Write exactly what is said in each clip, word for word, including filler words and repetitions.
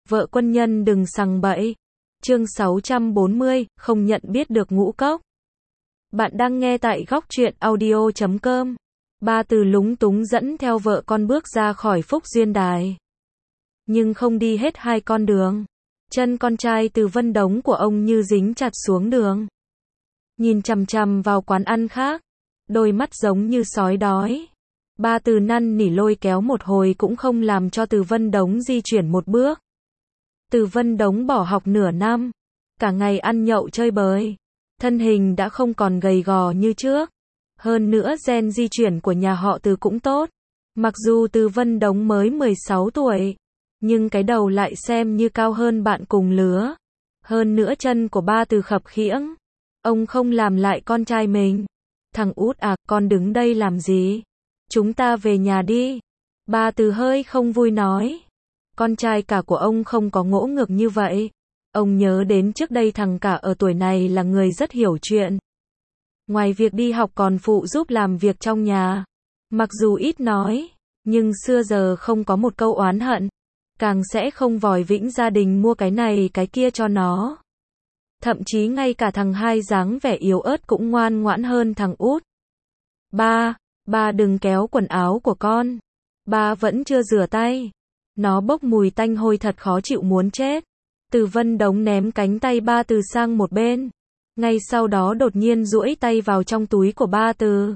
Vợ quân nhân đừng sằng bậy. Chương sáu trăm bốn mươi, không nhận biết được ngũ cốc. Bạn đang nghe tại góc truyện audio chấm com. Ba Từ lúng túng dẫn theo vợ con bước ra khỏi Phúc Duyên Đài. Nhưng không đi hết hai con đường. Chân con trai Từ Vân Đống của ông như dính chặt xuống đường. Nhìn chằm chằm vào quán ăn khác. Đôi mắt giống như sói đói. Ba Từ năn nỉ lôi kéo một hồi cũng không làm cho Từ Vân Đống di chuyển một bước. Từ Vân Đống bỏ học nửa năm. Cả ngày ăn nhậu chơi bời. Thân hình đã không còn gầy gò như trước. Hơn nữa gen di chuyển của nhà họ Từ cũng tốt. Mặc dù Từ Vân Đống mới mười sáu tuổi. Nhưng cái đầu lại xem như cao hơn bạn cùng lứa. Hơn nữa chân của ba Từ khập khiễng. Ông không làm lại con trai mình. Thằng út à, con đứng đây làm gì? Chúng ta về nhà đi. Ba Từ hơi không vui nói. Con trai cả của ông không có ngỗ ngược như vậy. Ông nhớ đến trước đây thằng cả ở tuổi này là người rất hiểu chuyện. Ngoài việc đi học còn phụ giúp làm việc trong nhà. Mặc dù ít nói, nhưng xưa giờ không có một câu oán hận. Càng sẽ không vòi vĩnh gia đình mua cái này cái kia cho nó. Thậm chí ngay cả thằng hai dáng vẻ yếu ớt cũng ngoan ngoãn hơn thằng út. Ba, ba đừng kéo quần áo của con. Ba vẫn chưa rửa tay. Nó bốc mùi tanh hôi thật khó chịu muốn chết. Từ Vân Đống ném cánh tay ba Từ sang một bên. Ngay sau đó đột nhiên duỗi tay vào trong túi của ba Từ.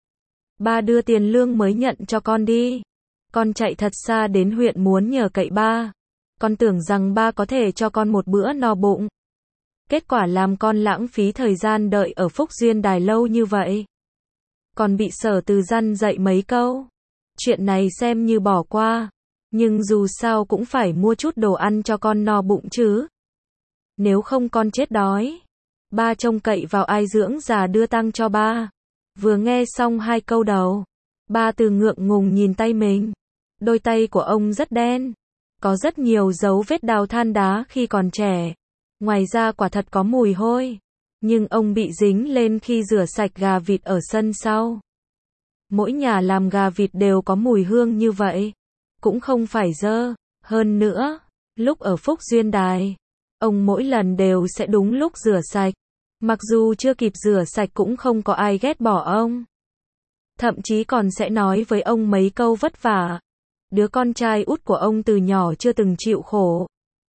Ba đưa tiền lương mới nhận cho con đi. Con chạy thật xa đến huyện muốn nhờ cậy ba. Con tưởng rằng ba có thể cho con một bữa no bụng. Kết quả làm con lãng phí thời gian đợi ở Phúc Duyên Đài lâu như vậy. Còn bị Sở Từ răn dạy mấy câu. Chuyện này xem như bỏ qua. Nhưng dù sao cũng phải mua chút đồ ăn cho con no bụng chứ. Nếu không con chết đói. Ba trông cậy vào ai dưỡng già đưa tang cho ba. Vừa nghe xong hai câu đầu. Ba Từ ngượng ngùng nhìn tay mình. Đôi tay của ông rất đen. Có rất nhiều dấu vết đào than đá khi còn trẻ. Ngoài ra quả thật có mùi hôi. Nhưng ông bị dính lên khi rửa sạch gà vịt ở sân sau. Mỗi nhà làm gà vịt đều có mùi hương như vậy. Cũng không phải dơ. Hơn nữa, lúc ở Phúc Duyên Đài, ông mỗi lần đều sẽ đúng lúc rửa sạch. Mặc dù chưa kịp rửa sạch cũng không có ai ghét bỏ ông. Thậm chí còn sẽ nói với ông mấy câu vất vả. Đứa con trai út của ông từ nhỏ chưa từng chịu khổ.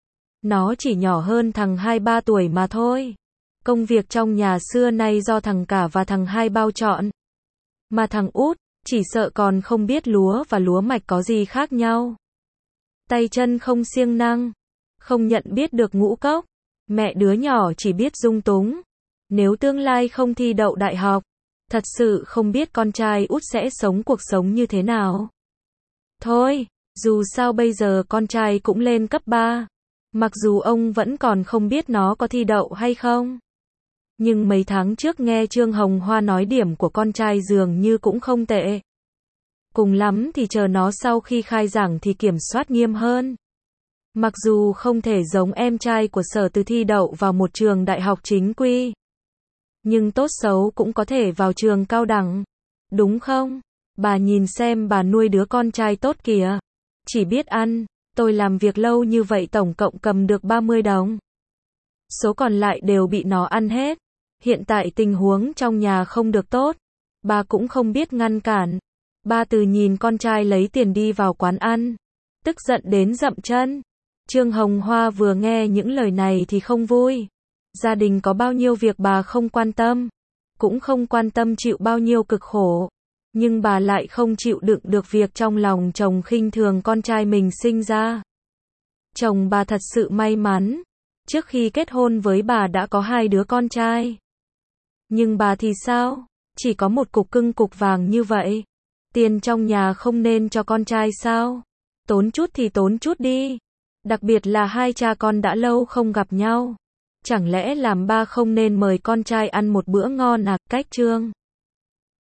Nó chỉ nhỏ hơn thằng hai ba tuổi mà thôi. Công việc trong nhà xưa nay do thằng cả và thằng hai bao trọn. Mà thằng út, chỉ sợ còn không biết lúa và lúa mạch có gì khác nhau. Tay chân không siêng năng. Không nhận biết được ngũ cốc. Mẹ đứa nhỏ chỉ biết dung túng. Nếu tương lai không thi đậu đại học, thật sự không biết con trai út sẽ sống cuộc sống như thế nào. Thôi, dù sao bây giờ con trai cũng lên cấp ba. Mặc dù ông vẫn còn không biết nó có thi đậu hay không. Nhưng mấy tháng trước nghe Trương Hồng Hoa nói điểm của con trai dường như cũng không tệ. Cùng lắm thì chờ nó sau khi khai giảng thì kiểm soát nghiêm hơn. Mặc dù không thể giống em trai của Sở Từ thi đậu vào một trường đại học chính quy. Nhưng tốt xấu cũng có thể vào trường cao đẳng. Đúng không? Bà nhìn xem bà nuôi đứa con trai tốt kìa. Chỉ biết ăn. Tôi làm việc lâu như vậy tổng cộng cầm được ba mươi đồng. Số còn lại đều bị nó ăn hết. Hiện tại tình huống trong nhà không được tốt. Bà cũng không biết ngăn cản. Ba Từ nhìn con trai lấy tiền đi vào quán ăn. Tức giận đến dậm chân. Trương Hồng Hoa vừa nghe những lời này thì không vui. Gia đình có bao nhiêu việc bà không quan tâm. Cũng không quan tâm chịu bao nhiêu cực khổ. Nhưng bà lại không chịu đựng được việc trong lòng chồng khinh thường con trai mình sinh ra. Chồng bà thật sự may mắn. Trước khi kết hôn với bà đã có hai đứa con trai. Nhưng bà thì sao? Chỉ có một cục cưng cục vàng như vậy. Tiền trong nhà không nên cho con trai sao? Tốn chút thì tốn chút đi. Đặc biệt là hai cha con đã lâu không gặp nhau. Chẳng lẽ làm ba không nên mời con trai ăn một bữa ngon à? Cách Trương